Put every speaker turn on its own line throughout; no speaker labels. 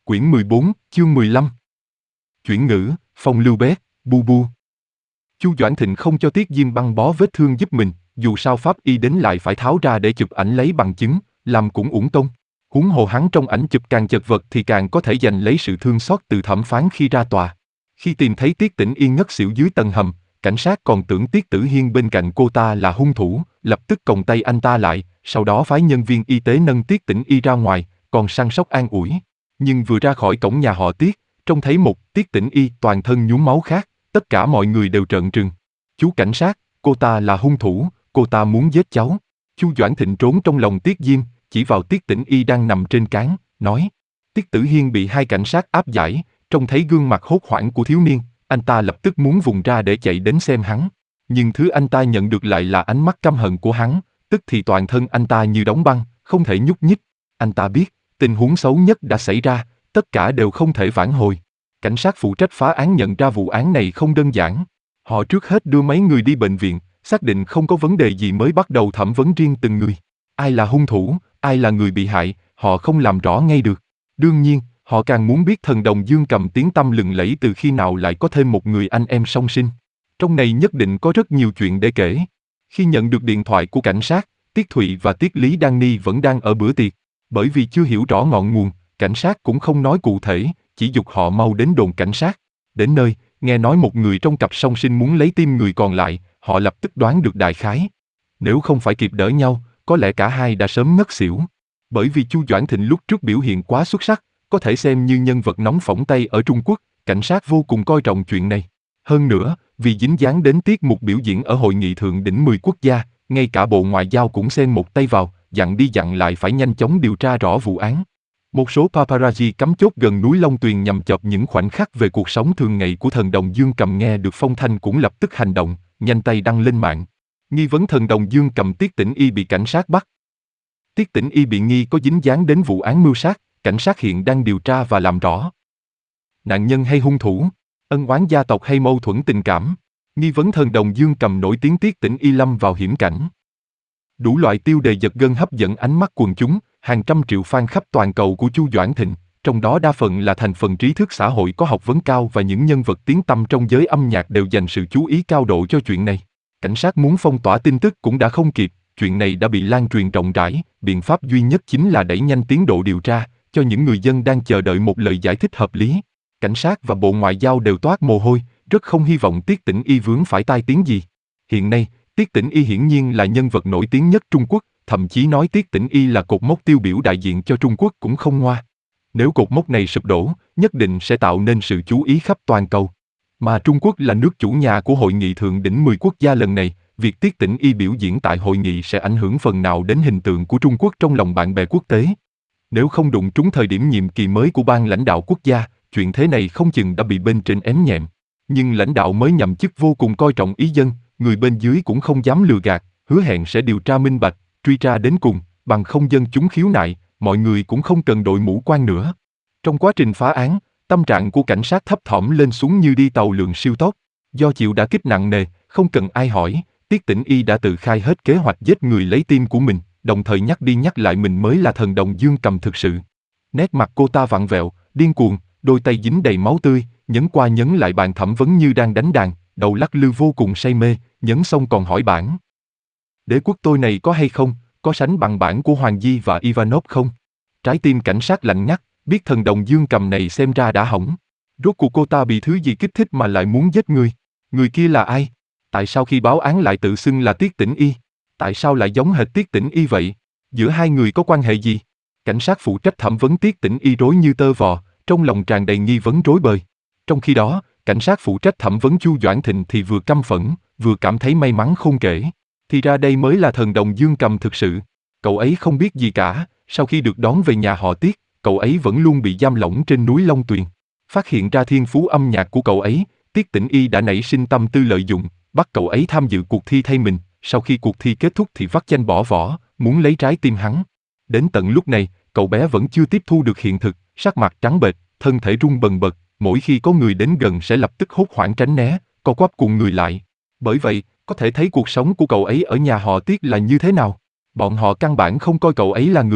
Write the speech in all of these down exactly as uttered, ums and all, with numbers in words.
Quyển mười bốn, chương mười lăm. Chuyển ngữ, phong lưu bét, bu bu. Chu Doãn Thịnh không cho Tiết Diêm băng bó vết thương giúp mình, dù sao pháp y đến lại phải tháo ra để chụp ảnh lấy bằng chứng, làm cũng uổng công. Huống hồ hắn trong ảnh chụp càng chật vật thì càng có thể giành lấy sự thương xót từ thẩm phán khi ra tòa. Khi tìm thấy Tiết Tĩnh Yên ngất xỉu dưới tầng hầm, cảnh sát còn tưởng Tiết Tử Hiên bên cạnh cô ta là hung thủ, lập tức còng tay anh ta lại, sau đó phái nhân viên y tế nâng Tiết Tĩnh Y ra ngoài, còn săn sóc an ủi. Nhưng vừa ra khỏi cổng nhà họ Tiết, trông thấy một Tiết Tĩnh Y toàn thân nhuốm máu khác, tất cả mọi người đều trợn trừng. Chú cảnh sát, cô ta là hung thủ, cô ta muốn giết cháu. Chu Doãn Thịnh trốn trong lòng Tiết Diêm, chỉ vào Tiết Tĩnh Y đang nằm trên cáng, nói. Tiết Tử Hiên bị hai cảnh sát áp giải, trông thấy gương mặt hốt hoảng của thiếu niên, anh ta lập tức muốn vùng ra để chạy đến xem hắn. Nhưng thứ anh ta nhận được lại là ánh mắt căm hận của hắn, tức thì toàn thân anh ta như đóng băng, không thể nhúc nhích. Anh ta biết, tình huống xấu nhất đã xảy ra, tất cả đều không thể vãn hồi. Cảnh sát phụ trách phá án nhận ra vụ án này không đơn giản. Họ trước hết đưa mấy người đi bệnh viện, xác định không có vấn đề gì mới bắt đầu thẩm vấn riêng từng người. Ai là hung thủ, ai là người bị hại, họ không làm rõ ngay được. Đương nhiên, họ càng muốn biết thần đồng Dương Cầm tiếng tăm lừng lẫy từ khi nào lại có thêm một người anh em song sinh. Trong này nhất định có rất nhiều chuyện để kể. Khi nhận được điện thoại của cảnh sát, Tiết Thụy và Tiết Lý Đan Ni vẫn đang ở bữa tiệc. Bởi vì chưa hiểu rõ ngọn nguồn, cảnh sát cũng không nói cụ thể, chỉ giục họ mau đến đồn cảnh sát. Đến nơi, nghe nói một người trong cặp song sinh muốn lấy tim người còn lại, họ lập tức đoán được đại khái. Nếu không phải kịp đỡ nhau, có lẽ cả hai đã sớm ngất xỉu. Bởi vì Chu Doãn Thịnh lúc trước biểu hiện quá xuất sắc, có thể xem như nhân vật nóng phỏng tay ở Trung Quốc, cảnh sát vô cùng coi trọng chuyện này. Hơn nữa, vì dính dáng đến tiết mục biểu diễn ở hội nghị thượng đỉnh mười quốc gia, ngay cả Bộ Ngoại giao cũng xen một tay vào, dặn đi dặn lại phải nhanh chóng điều tra rõ vụ án. Một số paparazzi cắm chốt gần núi Long Tuyền nhằm chụp những khoảnh khắc về cuộc sống thường ngày của thần đồng Dương Cầm nghe được phong thanh cũng lập tức hành động, nhanh tay đăng lên mạng. Nghi vấn thần đồng Dương Cầm Tiết Tĩnh Y bị cảnh sát bắt. Tiết Tĩnh Y bị nghi có dính dáng đến vụ án mưu sát, cảnh sát hiện đang điều tra và làm rõ. Nạn nhân hay hung thủ, ân oán gia tộc hay mâu thuẫn tình cảm, nghi vấn thần đồng Dương Cầm nổi tiếng Tiết Tĩnh Y lâm vào hiểm cảnh. Đủ loại tiêu đề giật gân hấp dẫn ánh mắt quần chúng, hàng trăm triệu fan khắp toàn cầu của Chu Doãn Thịnh, trong đó đa phần là thành phần trí thức xã hội có học vấn cao và những nhân vật tiếng tăm trong giới âm nhạc đều dành sự chú ý cao độ cho chuyện này. Cảnh sát muốn phong tỏa tin tức cũng đã không kịp, chuyện này đã bị lan truyền rộng rãi, biện pháp duy nhất chính là đẩy nhanh tiến độ điều tra, cho những người dân đang chờ đợi một lời giải thích hợp lý. Cảnh sát và Bộ Ngoại giao đều toát mồ hôi, rất không hy vọng Tiết Tĩnh Y vướng phải tai tiếng gì. Hiện nay, Tiết Tĩnh Y hiển nhiên là nhân vật nổi tiếng nhất Trung Quốc, thậm chí nói Tiết Tĩnh Y là cột mốc tiêu biểu đại diện cho Trung Quốc cũng không ngoa. Nếu cột mốc này sụp đổ, nhất định sẽ tạo nên sự chú ý khắp toàn cầu. Mà Trung Quốc là nước chủ nhà của hội nghị thượng đỉnh mười quốc gia lần này, việc Tiết Tĩnh Y biểu diễn tại hội nghị sẽ ảnh hưởng phần nào đến hình tượng của Trung Quốc trong lòng bạn bè quốc tế. Nếu không đụng trúng thời điểm nhiệm kỳ mới của ban lãnh đạo quốc gia, chuyện thế này không chừng đã bị bên trên ém nhẹm. Nhưng lãnh đạo mới nhậm chức vô cùng coi trọng ý dân, người bên dưới cũng không dám lừa gạt, hứa hẹn sẽ điều tra minh bạch, truy tra đến cùng, bằng không dân chúng khiếu nại, mọi người cũng không cần đội mũ quan nữa. Trong quá trình phá án, tâm trạng của cảnh sát thấp thỏm lên xuống như đi tàu lượn siêu tốc. Do chịu đả kích nặng nề, không cần ai hỏi, Tiết Tĩnh Y đã tự khai hết kế hoạch giết người lấy tim của mình, đồng thời nhắc đi nhắc lại mình mới là thần đồng Dương Cầm thực sự. Nét mặt cô ta vặn vẹo, điên cuồng, đôi tay dính đầy máu tươi, nhấn qua nhấn lại bàn thẩm vấn như đang đánh đàn, đầu lắc lư vô cùng say mê, nhấn xong còn hỏi bản. Đế quốc tôi này có hay không, có sánh bằng bản của Hoàng Di và Ivanov không? Trái tim cảnh sát lạnh ngắt, biết thần đồng Dương Cầm này xem ra đã hỏng. Rốt cuộc cô ta bị thứ gì kích thích mà lại muốn giết người? Người kia là ai? Tại sao khi báo án lại tự xưng là Tiết Tĩnh Y? Tại sao lại giống hệt Tiết Tĩnh Y vậy? Giữa hai người có quan hệ gì? Cảnh sát phụ trách thẩm vấn Tiết Tĩnh Y rối như tơ vò, trong lòng tràn đầy nghi vấn rối bời. Trong khi đó, cảnh sát phụ trách thẩm vấn Chu Doãn Thịnh thì vừa căm phẫn, vừa cảm thấy may mắn khôn kể. Thì ra đây mới là thần đồng Dương Cầm thực sự. Cậu ấy không biết gì cả, sau khi được đón về nhà họ Tiết, cậu ấy vẫn luôn bị giam lỏng trên núi Long Tuyền. Phát hiện ra thiên phú âm nhạc của cậu ấy, Tiết Tĩnh Y đã nảy sinh tâm tư lợi dụng, bắt cậu ấy tham dự cuộc thi thay mình, sau khi cuộc thi kết thúc thì vắt chanh bỏ vỏ, muốn lấy trái tim hắn. Đến tận lúc này, cậu bé vẫn chưa tiếp thu được hiện thực, sắc mặt trắng bệch, thân thể run bần bật, mỗi khi có người đến gần sẽ lập tức hốt hoảng tránh né, co quắp cuộn người lại. Bởi vậy, có thể thấy cuộc sống của cậu ấy ở nhà họ Tiết là như thế nào. Bọn họ căn bản không coi cậu ấy là người,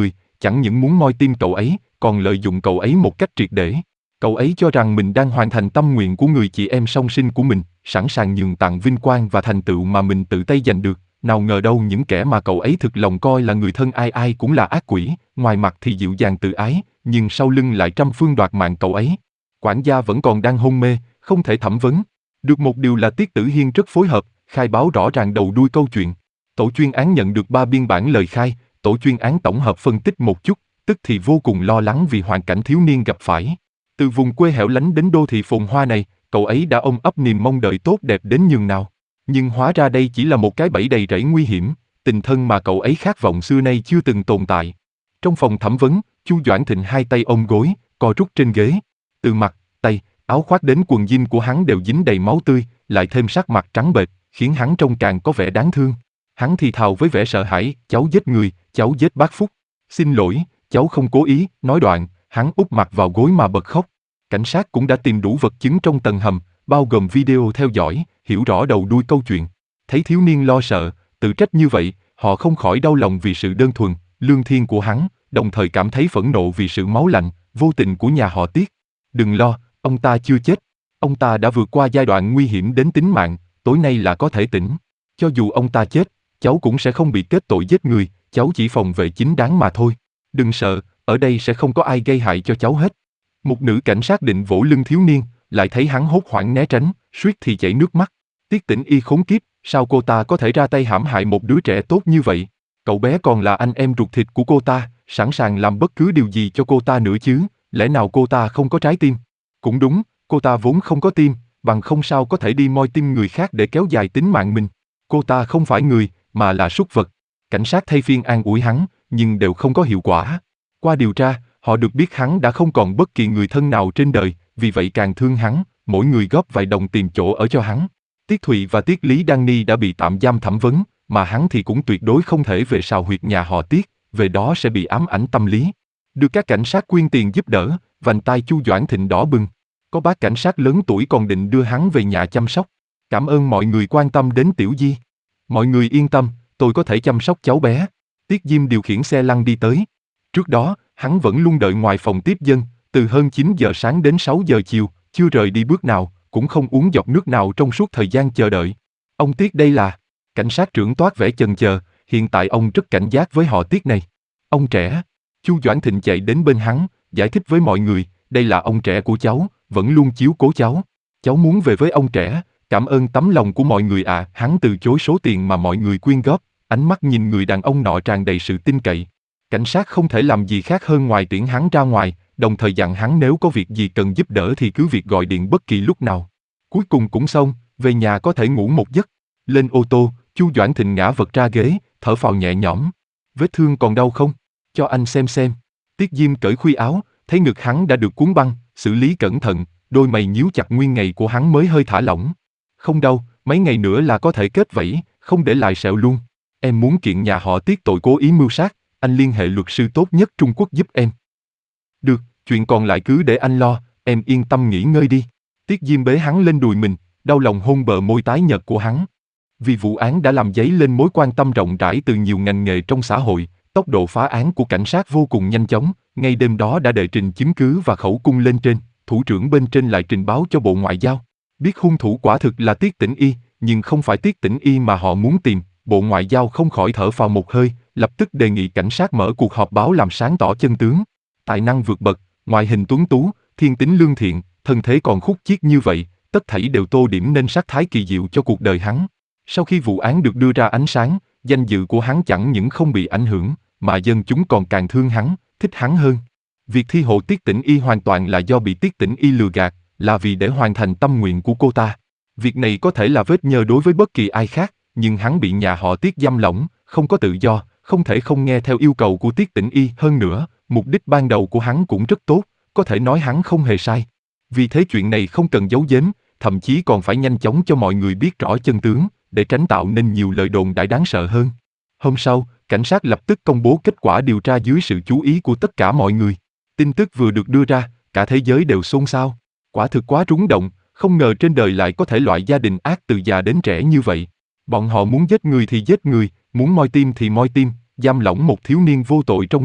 chẳng những muốn moi tim cậu ấy, còn lợi dụng cậu ấy một cách triệt để. Cậu ấy cho rằng mình đang hoàn thành tâm nguyện của người chị em song sinh của mình, sẵn sàng nhường tặng vinh quang và thành tựu mà mình tự tay giành được. Nào ngờ đâu những kẻ mà cậu ấy thực lòng coi là người thân ai ai cũng là ác quỷ, ngoài mặt thì dịu dàng tự ái, nhưng sau lưng lại trăm phương đoạt mạng cậu ấy. Quản gia vẫn còn đang hôn mê, không thể thẩm vấn. Được một điều là Tiết Tử Hiên rất phối hợp, khai báo rõ ràng đầu đuôi câu chuyện. Tổ chuyên án nhận được ba biên bản lời khai, tổ chuyên án tổng hợp phân tích một chút, tức thì vô cùng lo lắng vì hoàn cảnh thiếu niên gặp phải. Từ vùng quê hẻo lánh đến đô thị phồn hoa này, cậu ấy đã ôm ấp niềm mong đợi tốt đẹp đến nhường nào. Nhưng hóa ra đây chỉ là một cái bẫy đầy rẫy nguy hiểm, tình thân mà cậu ấy khát vọng xưa nay chưa từng tồn tại. Trong phòng thẩm vấn, Chu Doãn Thịnh hai tay ôm gối, co rút trên ghế. Từ mặt, tay, áo khoác đến quần jean của hắn đều dính đầy máu tươi, lại thêm sắc mặt trắng bệch, khiến hắn trông càng có vẻ đáng thương. Hắn thì thào với vẻ sợ hãi, cháu giết người, cháu giết bác Phúc. Xin lỗi, cháu không cố ý, nói đoạn, hắn úp mặt vào gối mà bật khóc. Cảnh sát cũng đã tìm đủ vật chứng trong tầng hầm, bao gồm video theo dõi, hiểu rõ đầu đuôi câu chuyện. Thấy thiếu niên lo sợ, tự trách như vậy, họ không khỏi đau lòng vì sự đơn thuần, lương thiện của hắn, đồng thời cảm thấy phẫn nộ vì sự máu lạnh, vô tình của nhà họ Tiết. Đừng lo, ông ta chưa chết. Ông ta đã vượt qua giai đoạn nguy hiểm đến tính mạng, tối nay là có thể tỉnh. Cho dù ông ta chết, cháu cũng sẽ không bị kết tội giết người, cháu chỉ phòng vệ chính đáng mà thôi. Đừng sợ, ở đây sẽ không có ai gây hại cho cháu hết. Một nữ cảnh sát định vỗ lưng thiếu niên, lại thấy hắn hốt hoảng né tránh, suýt thì chảy nước mắt. Tiết Tĩnh Y khốn kiếp, sao cô ta có thể ra tay hãm hại một đứa trẻ tốt như vậy? Cậu bé còn là anh em ruột thịt của cô ta, sẵn sàng làm bất cứ điều gì cho cô ta nữa chứ, lẽ nào cô ta không có trái tim? Cũng đúng, cô ta vốn không có tim, bằng không sao có thể đi moi tim người khác để kéo dài tính mạng mình. Cô ta không phải người, mà là súc vật. Cảnh sát thay phiên an ủi hắn, nhưng đều không có hiệu quả. Qua điều tra, họ được biết hắn đã không còn bất kỳ người thân nào trên đời, vì vậy càng thương hắn, mỗi người góp vài đồng tìm chỗ ở cho hắn. Tiết Thụy và Tiết Lý Đăng Ni đã bị tạm giam thẩm vấn, mà hắn thì cũng tuyệt đối không thể về sào huyệt nhà họ Tiết, về đó sẽ bị ám ảnh tâm lý. Được các cảnh sát quyên tiền giúp đỡ, vành tai Chu Doãn Thịnh đỏ bừng. Có bác cảnh sát lớn tuổi còn định đưa hắn về nhà chăm sóc. Cảm ơn mọi người quan tâm đến Tiểu Di. Mọi người yên tâm, tôi có thể chăm sóc cháu bé. Tiết Diêm điều khiển xe lăn đi tới. Trước đó, hắn vẫn luôn đợi ngoài phòng tiếp dân, từ hơn chín giờ sáng đến sáu giờ chiều, chưa rời đi bước nào, cũng không uống giọt nước nào trong suốt thời gian chờ đợi. Ông Tiết đây là... Cảnh sát trưởng toát vẻ chần chờ, hiện tại ông rất cảnh giác với họ Tiết này. Ông trẻ. Chu Doãn Thịnh chạy đến bên hắn, giải thích với mọi người, đây là ông trẻ của cháu, vẫn luôn chiếu cố cháu. Cháu muốn về với ông trẻ, cảm ơn tấm lòng của mọi người ạ. À. Hắn từ chối số tiền mà mọi người quyên góp, ánh mắt nhìn người đàn ông nọ tràn đầy sự tin cậy. Cảnh sát không thể làm gì khác hơn ngoài tiễn hắn ra ngoài, đồng thời dặn hắn nếu có việc gì cần giúp đỡ thì cứ việc gọi điện bất kỳ lúc nào. Cuối cùng cũng xong, về nhà có thể ngủ một giấc. Lên ô tô, Chu Doãn Thịnh ngã vật ra ghế, thở phào nhẹ nhõm. Vết thương còn đau không? Cho anh xem xem. Tiết Diêm cởi khuy áo, thấy ngực hắn đã được cuốn băng, xử lý cẩn thận, đôi mày nhíu chặt nguyên ngày của hắn mới hơi thả lỏng. Không đau, mấy ngày nữa là có thể kết vảy, không để lại sẹo luôn. Em muốn kiện nhà họ Tiết tội cố ý mưu sát, anh liên hệ luật sư tốt nhất Trung Quốc giúp em. Được, chuyện còn lại cứ để anh lo, em yên tâm nghỉ ngơi đi. Tiết Diêm bế hắn lên đùi mình, đau lòng hôn bờ môi tái nhợt của hắn. Vì vụ án đã làm dấy lên mối quan tâm rộng rãi từ nhiều ngành nghề trong xã hội, tốc độ phá án của cảnh sát vô cùng nhanh chóng, ngay đêm đó đã đệ trình chứng cứ và khẩu cung lên trên, thủ trưởng bên trên lại trình báo cho Bộ Ngoại giao. Biết hung thủ quả thực là Tiết Tĩnh Y, nhưng không phải Tiết Tĩnh Y mà họ muốn tìm, Bộ Ngoại giao không khỏi thở phào một hơi, lập tức đề nghị cảnh sát mở cuộc họp báo làm sáng tỏ chân tướng. Tài năng vượt bậc, ngoại hình tuấn tú, thiên tính lương thiện, thân thế còn khúc chiết như vậy, tất thảy đều tô điểm nên sắc thái kỳ diệu cho cuộc đời hắn. Sau khi vụ án được đưa ra ánh sáng, danh dự của hắn chẳng những không bị ảnh hưởng, mà dân chúng còn càng thương hắn, thích hắn hơn. Việc thi hộ Tiết Tĩnh Y hoàn toàn là do bị Tiết Tĩnh Y lừa gạt, là vì để hoàn thành tâm nguyện của cô ta. Việc này có thể là vết nhơ đối với bất kỳ ai khác, nhưng hắn bị nhà họ Tiết giam lỏng, không có tự do, không thể không nghe theo yêu cầu của Tiết Tĩnh Y. Hơn nữa, mục đích ban đầu của hắn cũng rất tốt, có thể nói hắn không hề sai. Vì thế chuyện này không cần giấu giếm, thậm chí còn phải nhanh chóng cho mọi người biết rõ chân tướng, để tránh tạo nên nhiều lời đồn đại đáng sợ hơn. Hôm sau, cảnh sát lập tức công bố kết quả điều tra dưới sự chú ý của tất cả mọi người. Tin tức vừa được đưa ra, cả thế giới đều xôn xao. Quả thực quá rúng động, không ngờ trên đời lại có thể loại gia đình ác từ già đến trẻ như vậy. Bọn họ muốn giết người thì giết người, muốn moi tim thì moi tim, giam lỏng một thiếu niên vô tội trong nhà,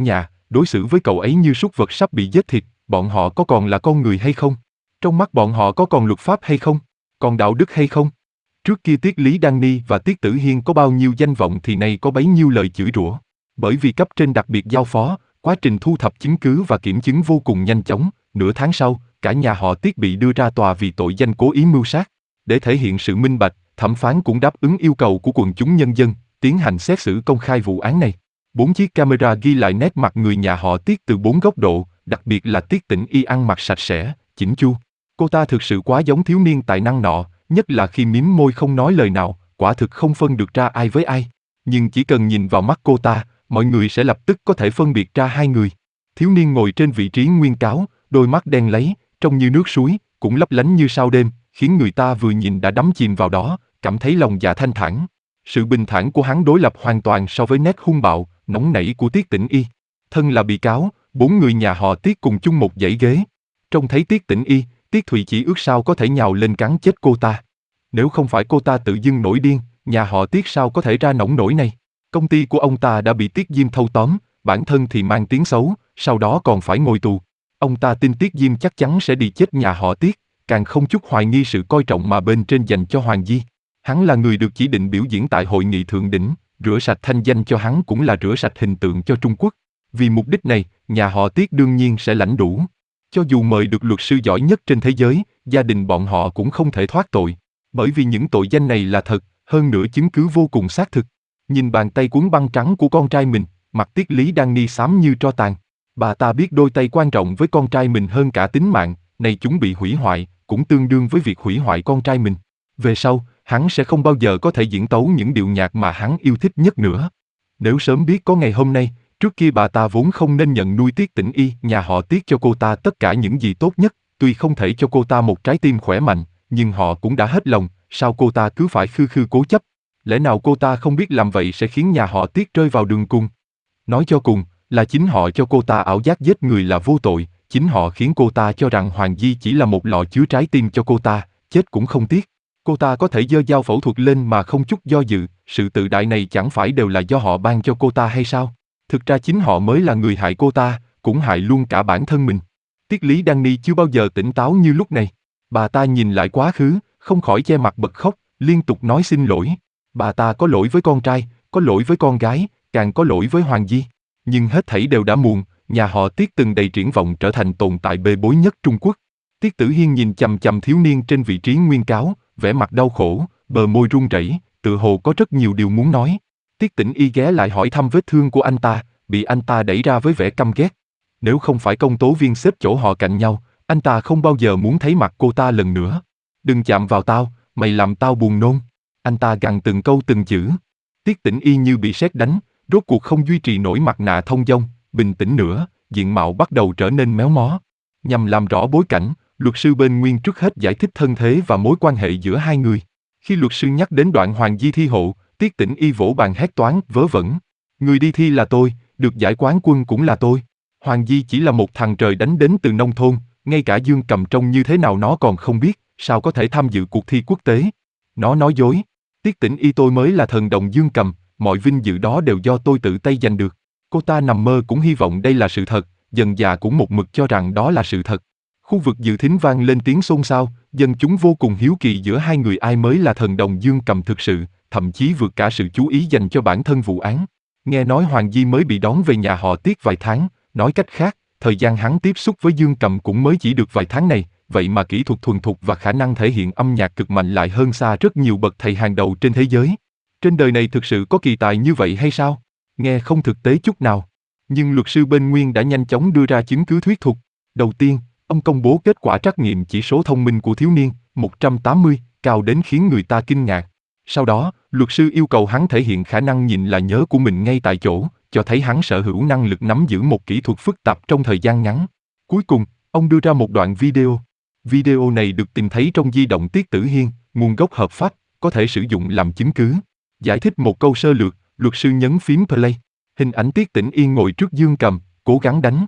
đối xử với cậu ấy như súc vật sắp bị giết thịt, bọn họ có còn là con người hay không? Trong mắt bọn họ có còn luật pháp hay không? Còn đạo đức hay không? Trước kia Tiết Lý Đan Ni và Tiết Tử Hiên có bao nhiêu danh vọng thì nay có bấy nhiêu lời chửi rủa. Bởi vì cấp trên đặc biệt giao phó, quá trình thu thập chứng cứ và kiểm chứng vô cùng nhanh chóng, nửa tháng sau, cả nhà họ Tiết bị đưa ra tòa vì tội danh cố ý mưu sát. Để thể hiện sự minh bạch, thẩm phán cũng đáp ứng yêu cầu của quần chúng nhân dân, tiến hành xét xử công khai vụ án này. Bốn chiếc camera ghi lại nét mặt người nhà họ Tiết từ bốn góc độ, đặc biệt là Tiết Tĩnh Y ăn mặc sạch sẽ, chỉnh chu. Cô ta thực sự quá giống thiếu niên tài năng nọ, nhất là khi mím môi không nói lời nào, quả thực không phân được ra ai với ai. Nhưng chỉ cần nhìn vào mắt cô ta, mọi người sẽ lập tức có thể phân biệt ra hai người. Thiếu niên ngồi trên vị trí nguyên cáo, đôi mắt đen láy, trông như nước suối, cũng lấp lánh như sao đêm, khiến người ta vừa nhìn đã đắm chìm vào đó, cảm thấy lòng dạ thanh thản. Sự bình thản của hắn đối lập hoàn toàn so với nét hung bạo, nóng nảy của Tiết Tĩnh Y. Thân là bị cáo, bốn người nhà họ Tiết cùng chung một dãy ghế. Trông thấy Tiết Tĩnh Y, Tiết Thụy chỉ ước sao có thể nhào lên cắn chết cô ta. Nếu không phải cô ta tự dưng nổi điên, nhà họ Tiết sao có thể ra nông nổi này? Công ty của ông ta đã bị Tiết Diêm thâu tóm, bản thân thì mang tiếng xấu, sau đó còn phải ngồi tù. Ông ta tin Tiết Diêm chắc chắn sẽ đi chết nhà họ Tiết, càng không chút hoài nghi sự coi trọng mà bên trên dành cho Hoàng Di. Hắn là người được chỉ định biểu diễn tại hội nghị thượng đỉnh, rửa sạch thanh danh cho hắn cũng là rửa sạch hình tượng cho Trung Quốc. Vì mục đích này, nhà họ Tiết đương nhiên sẽ lãnh đủ. Cho dù mời được luật sư giỏi nhất trên thế giới, gia đình bọn họ cũng không thể thoát tội. Bởi vì những tội danh này là thật, hơn nữa chứng cứ vô cùng xác thực. Nhìn bàn tay cuốn băng trắng của con trai mình, mặt Tiết Lý Đan Ni xám như tro tàn. Bà ta biết đôi tay quan trọng với con trai mình hơn cả tính mạng, này chúng bị hủy hoại, cũng tương đương với việc hủy hoại con trai mình. Về sau, hắn sẽ không bao giờ có thể diễn tấu những điệu nhạc mà hắn yêu thích nhất nữa. Nếu sớm biết có ngày hôm nay, trước kia bà ta vốn không nên nhận nuôi Tiết Tĩnh Y, nhà họ Tiết cho cô ta tất cả những gì tốt nhất, tuy không thể cho cô ta một trái tim khỏe mạnh, nhưng họ cũng đã hết lòng, sao cô ta cứ phải khư khư cố chấp? Lẽ nào cô ta không biết làm vậy sẽ khiến nhà họ Tiết rơi vào đường cùng? Nói cho cùng, là chính họ cho cô ta ảo giác giết người là vô tội, chính họ khiến cô ta cho rằng Hoàng Di chỉ là một lọ chứa trái tim cho cô ta, chết cũng không tiếc. Cô ta có thể giơ dao phẫu thuật lên mà không chút do dự, sự tự đại này chẳng phải đều là do họ ban cho cô ta hay sao? Thực ra chính họ mới là người hại cô ta, cũng hại luôn cả bản thân mình. Tiết Lý Đan Ni chưa bao giờ tỉnh táo như lúc này. Bà ta nhìn lại quá khứ, không khỏi che mặt bật khóc, liên tục nói xin lỗi. Bà ta có lỗi với con trai, có lỗi với con gái, càng có lỗi với Hoàng Di. Nhưng hết thảy đều đã muộn, nhà họ Tiết từng đầy triển vọng trở thành tồn tại bê bối nhất Trung Quốc. Tiết Tử Hiên nhìn chằm chằm thiếu niên trên vị trí nguyên cáo, vẻ mặt đau khổ, bờ môi run rẩy, tự hồ có rất nhiều điều muốn nói. Tiết Tĩnh Y ghé lại hỏi thăm vết thương của anh ta, bị anh ta đẩy ra với vẻ căm ghét. Nếu không phải công tố viên xếp chỗ họ cạnh nhau, anh ta không bao giờ muốn thấy mặt cô ta lần nữa. Đừng chạm vào tao, mày làm tao buồn nôn. Anh ta gằn từng câu từng chữ. Tiết Tĩnh Y như bị sét đánh, rốt cuộc không duy trì nổi mặt nạ thông dong, bình tĩnh nữa, diện mạo bắt đầu trở nên méo mó. Nhằm làm rõ bối cảnh, luật sư bên Nguyên trước hết giải thích thân thế và mối quan hệ giữa hai người. Khi luật sư nhắc đến đoạn Hoàng Di thi hộ, Tiết Tĩnh Y vỗ bàn hét toáng vớ vẩn. Người đi thi là tôi, được giải quán quân cũng là tôi. Hoàng Di chỉ là một thằng trời đánh đến từ nông thôn, ngay cả Dương Cầm trông như thế nào nó còn không biết, sao có thể tham dự cuộc thi quốc tế. Nó nói dối. Tiết Tĩnh Y tôi mới là thần đồng Dương Cầm, mọi vinh dự đó đều do tôi tự tay giành được. Cô ta nằm mơ cũng hy vọng đây là sự thật, dần già cũng một mực cho rằng đó là sự thật. Khu vực dự thính vang lên tiếng xôn xao, dân chúng vô cùng hiếu kỳ giữa hai người ai mới là thần đồng Dương Cầm thực sự, thậm chí vượt cả sự chú ý dành cho bản thân vụ án. Nghe nói Hoàng Di mới bị đón về nhà họ Tiết vài tháng, nói cách khác, thời gian hắn tiếp xúc với Dương Cầm cũng mới chỉ được vài tháng này, vậy mà kỹ thuật thuần thục và khả năng thể hiện âm nhạc cực mạnh lại hơn xa rất nhiều bậc thầy hàng đầu trên thế giới. Trên đời này thực sự có kỳ tài như vậy hay sao? Nghe không thực tế chút nào. Nhưng luật sư bên Nguyên đã nhanh chóng đưa ra chứng cứ thuyết phục. Đầu tiên, ông công bố kết quả trắc nghiệm chỉ số thông minh của thiếu niên, một trăm tám mươi, cao đến khiến người ta kinh ngạc. Sau đó, luật sư yêu cầu hắn thể hiện khả năng nhìn là nhớ của mình ngay tại chỗ, cho thấy hắn sở hữu năng lực nắm giữ một kỹ thuật phức tạp trong thời gian ngắn. Cuối cùng, ông đưa ra một đoạn video. Video này được tìm thấy trong di động Tiết Tử Hiên, nguồn gốc hợp pháp, có thể sử dụng làm chứng cứ. Giải thích một câu sơ lược, luật sư nhấn phím play. Hình ảnh Tiết Tĩnh Yên ngồi trước Dương Cầm, cố gắng đánh.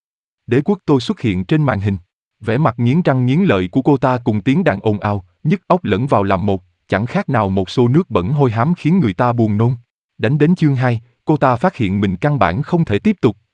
Đế quốc tôi xuất hiện trên màn hình. Vẻ mặt nghiến răng nghiến lợi của cô ta cùng tiếng đàn ồn ào, nhức óc lẫn vào làm một, chẳng khác nào một xô nước bẩn hôi hám khiến người ta buồn nôn. Đánh đến chương hai, cô ta phát hiện mình căn bản không thể tiếp tục,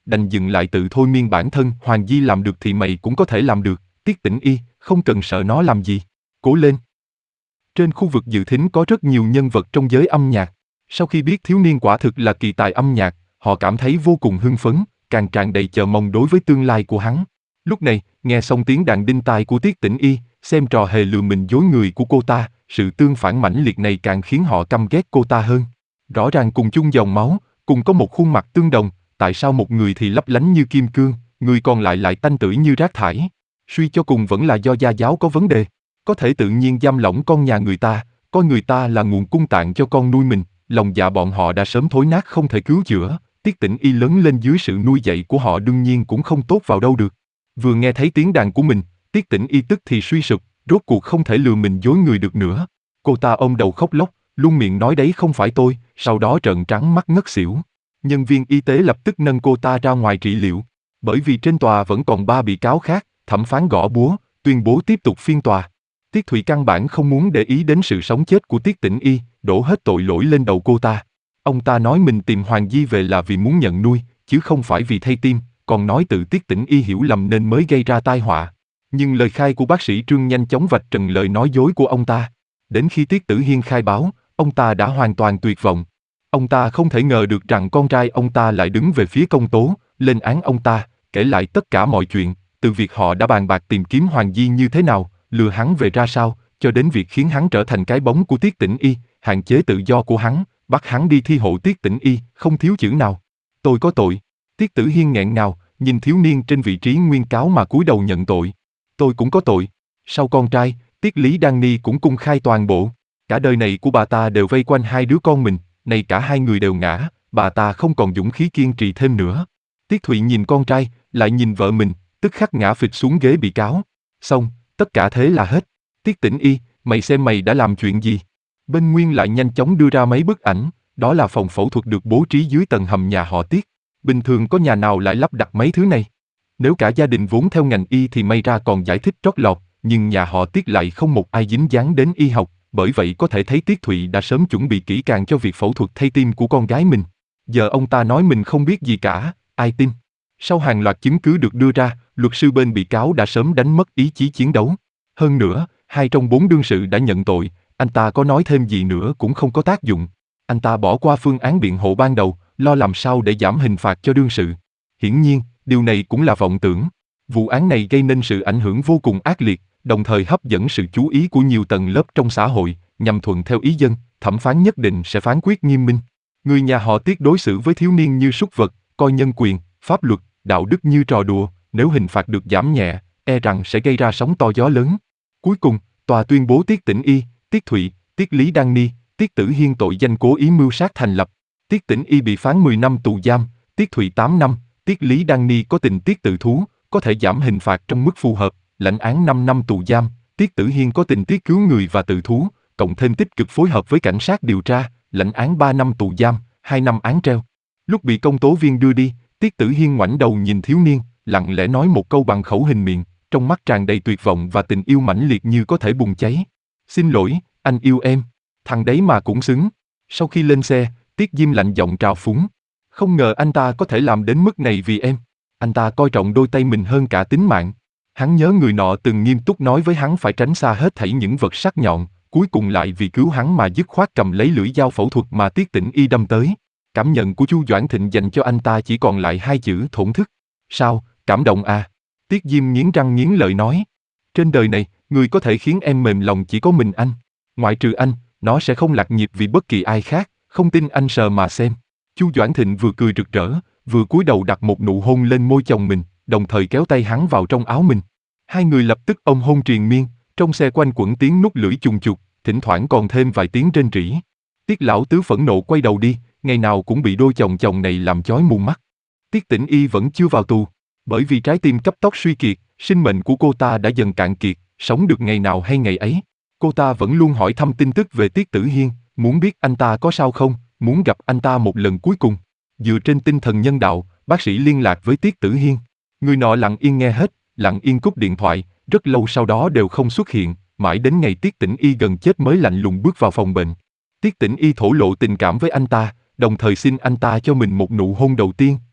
đành dừng lại tự thôi miên bản thân. Hoàng Di làm được thì mày cũng có thể làm được, Tiết Tĩnh Y, không cần sợ nó làm gì. Cố lên. Trên khu vực dự thính có rất nhiều nhân vật trong giới âm nhạc. Sau khi biết thiếu niên quả thực là kỳ tài âm nhạc, họ cảm thấy vô cùng hưng phấn, càng tràn đầy chờ mong đối với tương lai của hắn. Lúc này, nghe xong tiếng đàn đinh tai của Tiết Tĩnh Y, xem trò hề lừa mình dối người của cô ta, sự tương phản mãnh liệt này càng khiến họ căm ghét cô ta hơn. Rõ ràng cùng chung dòng máu, cùng có một khuôn mặt tương đồng, tại sao một người thì lấp lánh như kim cương, người còn lại lại tanh tưởi như rác thải? Suy cho cùng vẫn là do gia giáo có vấn đề. Có thể tự nhiên giam lỏng con nhà người ta, coi người ta là nguồn cung tạng cho con nuôi mình, lòng dạ bọn họ đã sớm thối nát không thể cứu chữa. Tiết Tĩnh Y lớn lên dưới sự nuôi dạy của họ đương nhiên cũng không tốt vào đâu được. Vừa nghe thấy tiếng đàn của mình, Tiết Tĩnh Y tức thì suy sụp, rốt cuộc không thể lừa mình dối người được nữa. Cô ta ôm đầu khóc lóc, luôn miệng nói đấy không phải tôi, sau đó trợn trắng mắt ngất xỉu. Nhân viên y tế lập tức nâng cô ta ra ngoài trị liệu. Bởi vì trên tòa vẫn còn ba bị cáo khác, thẩm phán gõ búa, tuyên bố tiếp tục phiên tòa. Tiết Thụy căn bản không muốn để ý đến sự sống chết của Tiết Tĩnh Y, đổ hết tội lỗi lên đầu cô ta. Ông ta nói mình tìm Hoàng Di về là vì muốn nhận nuôi, chứ không phải vì thay tim, còn nói tự Tiết Tĩnh Y hiểu lầm nên mới gây ra tai họa. Nhưng lời khai của bác sĩ Trương nhanh chóng vạch trần lời nói dối của ông ta. Đến khi Tiết Tử Hiên khai báo, ông ta đã hoàn toàn tuyệt vọng. Ông ta không thể ngờ được rằng con trai ông ta lại đứng về phía công tố, lên án ông ta, kể lại tất cả mọi chuyện, từ việc họ đã bàn bạc tìm kiếm Hoàng Di như thế nào, lừa hắn về ra sao, cho đến việc khiến hắn trở thành cái bóng của Tiết Tĩnh Y, hạn chế tự do của hắn, bắt hắn đi thi hộ Tiết Tĩnh Y, không thiếu chữ nào. Tôi có tội. Tiết Tử Hiên nghẹn ngào, nhìn thiếu niên trên vị trí nguyên cáo mà cúi đầu nhận tội. Tôi cũng có tội. Sau con trai, Tiết Lý Đan Ni cũng cung khai toàn bộ. Cả đời này của bà ta đều vây quanh hai đứa con mình, nay cả hai người đều ngã, bà ta không còn dũng khí kiên trì thêm nữa. Tiết Thụy nhìn con trai, lại nhìn vợ mình, tức khắc ngã phịch xuống ghế bị cáo. Xong, tất cả thế là hết. Tiết Tĩnh Y, mày xem mày đã làm chuyện gì? Bên Nguyên lại nhanh chóng đưa ra mấy bức ảnh, đó là phòng phẫu thuật được bố trí dưới tầng hầm nhà họ Tiết. Bình thường có nhà nào lại lắp đặt mấy thứ này? Nếu cả gia đình vốn theo ngành y thì may ra còn giải thích trót lọt, nhưng nhà họ Tiết lại không một ai dính dáng đến y học, bởi vậy có thể thấy Tiết Thụy đã sớm chuẩn bị kỹ càng cho việc phẫu thuật thay tim của con gái mình. Giờ ông ta nói mình không biết gì cả, ai tin? Sau hàng loạt chứng cứ được đưa ra, luật sư bên bị cáo đã sớm đánh mất ý chí chiến đấu. Hơn nữa, hai trong bốn đương sự đã nhận tội, anh ta có nói thêm gì nữa cũng không có tác dụng. Anh ta bỏ qua phương án biện hộ ban đầu, lo làm sao để giảm hình phạt cho đương sự. Hiển nhiên, điều này cũng là vọng tưởng. Vụ án này gây nên sự ảnh hưởng vô cùng ác liệt, đồng thời hấp dẫn sự chú ý của nhiều tầng lớp trong xã hội, nhằm thuận theo ý dân, thẩm phán nhất định sẽ phán quyết nghiêm minh. Người nhà họ Tiết đối xử với thiếu niên như súc vật, coi nhân quyền, pháp luật, đạo đức như trò đùa, nếu hình phạt được giảm nhẹ, e rằng sẽ gây ra sóng to gió lớn. Cuối cùng, tòa tuyên bố Tiết Tĩnh Y, Tiết Thụy, Tiết Lý Đan Ni, Tiết Tử Hiên tội danh cố ý mưu sát thành lập. Tiết Tĩnh Y bị phán mười năm tù giam, Tiết Thụy tám năm, Tiết Lý Đan Ni có tình tiết tự thú, có thể giảm hình phạt trong mức phù hợp, lãnh án năm năm tù giam. Tiết Tử Hiên có tình tiết cứu người và tự thú, cộng thêm tích cực phối hợp với cảnh sát điều tra, lãnh án ba năm tù giam, hai năm án treo. Lúc bị công tố viên đưa đi, Tiết Tử Hiên ngoảnh đầu nhìn thiếu niên, lặng lẽ nói một câu bằng khẩu hình miệng, trong mắt tràn đầy tuyệt vọng và tình yêu mãnh liệt như có thể bùng cháy. Xin lỗi, anh yêu em. Thằng đấy mà cũng xứng. Sau khi lên xe, Tiết Diêm lạnh giọng trào phúng. Không ngờ anh ta có thể làm đến mức này vì em. Anh ta coi trọng đôi tay mình hơn cả tính mạng. Hắn nhớ người nọ từng nghiêm túc nói với hắn phải tránh xa hết thảy những vật sắc nhọn, cuối cùng lại vì cứu hắn mà dứt khoát cầm lấy lưỡi dao phẫu thuật mà Tiết Tĩnh Y đâm tới. Cảm nhận của Chu Doãn Thịnh dành cho anh ta chỉ còn lại hai chữ thổn thức. Sao, cảm động à? Tiết Diêm nghiến răng nghiến lợi nói. Trên đời này, người có thể khiến em mềm lòng chỉ có mình anh. Ngoại trừ anh, nó sẽ không lạc nhịp vì bất kỳ ai khác, không tin anh sờ mà xem. Chu Doãn Thịnh vừa cười rực rỡ, vừa cúi đầu đặt một nụ hôn lên môi chồng mình, đồng thời kéo tay hắn vào trong áo mình. Hai người lập tức ôm hôn triền miên, trong xe quanh quẩn tiếng nút lưỡi chùng chục, thỉnh thoảng còn thêm vài tiếng rên rỉ. Tiết lão tứ phẫn nộ quay đầu đi, ngày nào cũng bị đôi chồng chồng này làm chói mù mắt. Tiết Tĩnh Y vẫn chưa vào tù, bởi vì trái tim cấp tốc suy kiệt, sinh mệnh của cô ta đã dần cạn kiệt, sống được ngày nào hay ngày ấy. Cô ta vẫn luôn hỏi thăm tin tức về Tiết Tử Hiên, muốn biết anh ta có sao không, muốn gặp anh ta một lần cuối cùng. Dựa trên tinh thần nhân đạo, bác sĩ liên lạc với Tiết Tử Hiên. Người nọ lặng yên nghe hết, lặng yên cúp điện thoại, rất lâu sau đó đều không xuất hiện, mãi đến ngày Tiết Tĩnh Y gần chết mới lạnh lùng bước vào phòng bệnh. Tiết Tĩnh Y thổ lộ tình cảm với anh ta, đồng thời xin anh ta cho mình một nụ hôn đầu tiên,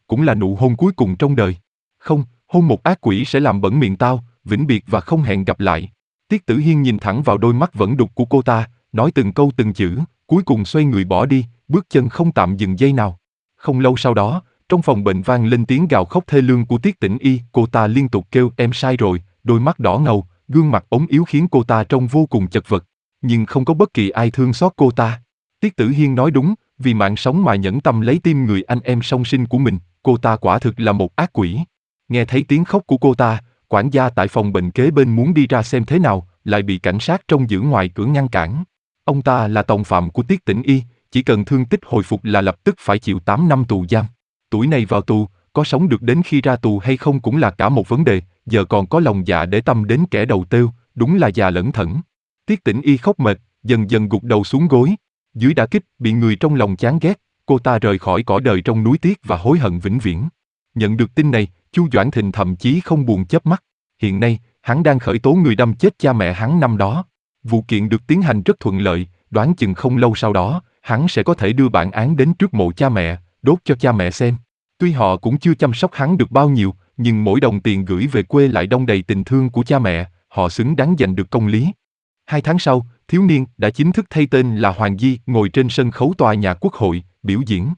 cũng là nụ hôn cuối cùng trong đời. Không, hôn một ác quỷ sẽ làm bẩn miệng tao, vĩnh biệt và không hẹn gặp lại. Tiết Tử Hiên nhìn thẳng vào đôi mắt vẫn đục của cô ta, nói từng câu từng chữ, cuối cùng xoay người bỏ đi, bước chân không tạm dừng giây nào. Không lâu sau đó, trong phòng bệnh vang lên tiếng gào khóc thê lương của Tiết Tĩnh Y, cô ta liên tục kêu em sai rồi, đôi mắt đỏ ngầu, gương mặt ốm yếu khiến cô ta trông vô cùng chật vật. Nhưng không có bất kỳ ai thương xót cô ta. Tiết Tử Hiên nói đúng, vì mạng sống mà nhẫn tâm lấy tim người anh em song sinh của mình, cô ta quả thực là một ác quỷ. Nghe thấy tiếng khóc của cô ta, quản gia tại phòng bệnh kế bên muốn đi ra xem thế nào, lại bị cảnh sát trông giữ ngoài cửa ngăn cản. Ông ta là tòng phạm của Tiết Tĩnh Y, chỉ cần thương tích hồi phục là lập tức phải chịu tám năm tù giam. Tuổi này vào tù, có sống được đến khi ra tù hay không cũng là cả một vấn đề, giờ còn có lòng dạ để tâm đến kẻ đầu têu, đúng là già lẫn thẩn. Tiết Tĩnh Y khóc mệt, dần dần gục đầu xuống gối. Dưới đả kích, bị người trong lòng chán ghét, cô ta rời khỏi cõi đời trong núi tiếc và hối hận vĩnh viễn. Nhận được tin này, Chu Doãn Thịnh thậm chí không buồn chớp mắt. Hiện nay, hắn đang khởi tố người đâm chết cha mẹ hắn năm đó. Vụ kiện được tiến hành rất thuận lợi, đoán chừng không lâu sau đó, hắn sẽ có thể đưa bản án đến trước mộ cha mẹ, đốt cho cha mẹ xem. Tuy họ cũng chưa chăm sóc hắn được bao nhiêu, nhưng mỗi đồng tiền gửi về quê lại đong đầy tình thương của cha mẹ, họ xứng đáng giành được công lý. Hai tháng sau, thiếu niên đã chính thức thay tên là Hoàng Di ngồi trên sân khấu tòa nhà Quốc hội, biểu diễn.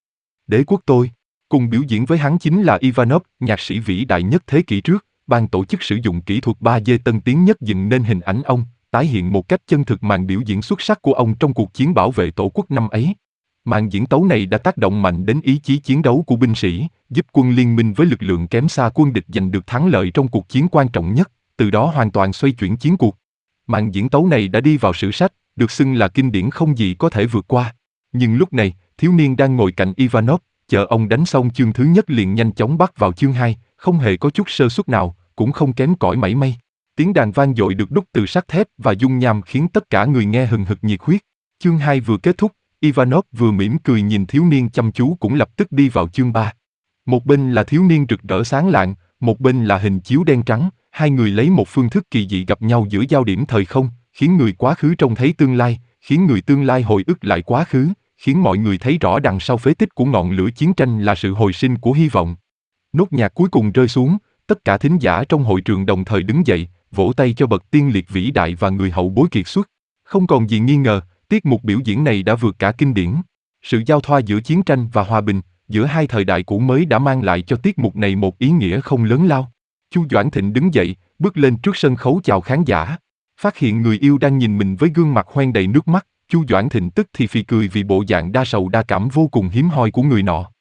Đế quốc tôi. Cùng biểu diễn với hắn chính là Ivanov, nhạc sĩ vĩ đại nhất thế kỷ trước. Ban tổ chức sử dụng kỹ thuật ba D tân tiến nhất dựng nên hình ảnh ông, tái hiện một cách chân thực màn biểu diễn xuất sắc của ông trong cuộc chiến bảo vệ tổ quốc năm ấy. Màn diễn tấu này đã tác động mạnh đến ý chí chiến đấu của binh sĩ, giúp quân liên minh với lực lượng kém xa quân địch giành được thắng lợi trong cuộc chiến quan trọng nhất, từ đó hoàn toàn xoay chuyển chiến cuộc. Màn diễn tấu này đã đi vào sử sách, được xưng là kinh điển không gì có thể vượt qua. Nhưng lúc này, thiếu niên đang ngồi cạnh Ivanov, chờ ông đánh xong chương thứ nhất liền nhanh chóng bắt vào chương hai, không hề có chút sơ suất nào, cũng không kém cỏi mảy may. Tiếng đàn vang dội được đúc từ sắt thép và dung nham khiến tất cả người nghe hừng hực nhiệt huyết. Chương hai vừa kết thúc, Ivanov vừa mỉm cười nhìn thiếu niên chăm chú cũng lập tức đi vào chương ba. Một bên là thiếu niên rực rỡ sáng lạng, một bên là hình chiếu đen trắng, hai người lấy một phương thức kỳ dị gặp nhau giữa giao điểm thời không, khiến người quá khứ trông thấy tương lai, khiến người tương lai hồi ức lại quá khứ, khiến mọi người thấy rõ đằng sau phế tích của ngọn lửa chiến tranh là sự hồi sinh của hy vọng. Nốt nhạc cuối cùng rơi xuống, tất cả thính giả trong hội trường đồng thời đứng dậy, vỗ tay cho bậc tiên liệt vĩ đại và người hậu bối kiệt xuất. Không còn gì nghi ngờ, tiết mục biểu diễn này đã vượt cả kinh điển. Sự giao thoa giữa chiến tranh và hòa bình, giữa hai thời đại cũ mới đã mang lại cho tiết mục này một ý nghĩa không lớn lao. Chu Doãn Thịnh đứng dậy, bước lên trước sân khấu chào khán giả. Phát hiện người yêu đang nhìn mình với gương mặt hoen đầy nước mắt, Chu Doãn Thịnh tức thì phì cười vì bộ dạng đa sầu đa cảm vô cùng hiếm hoi của người nọ.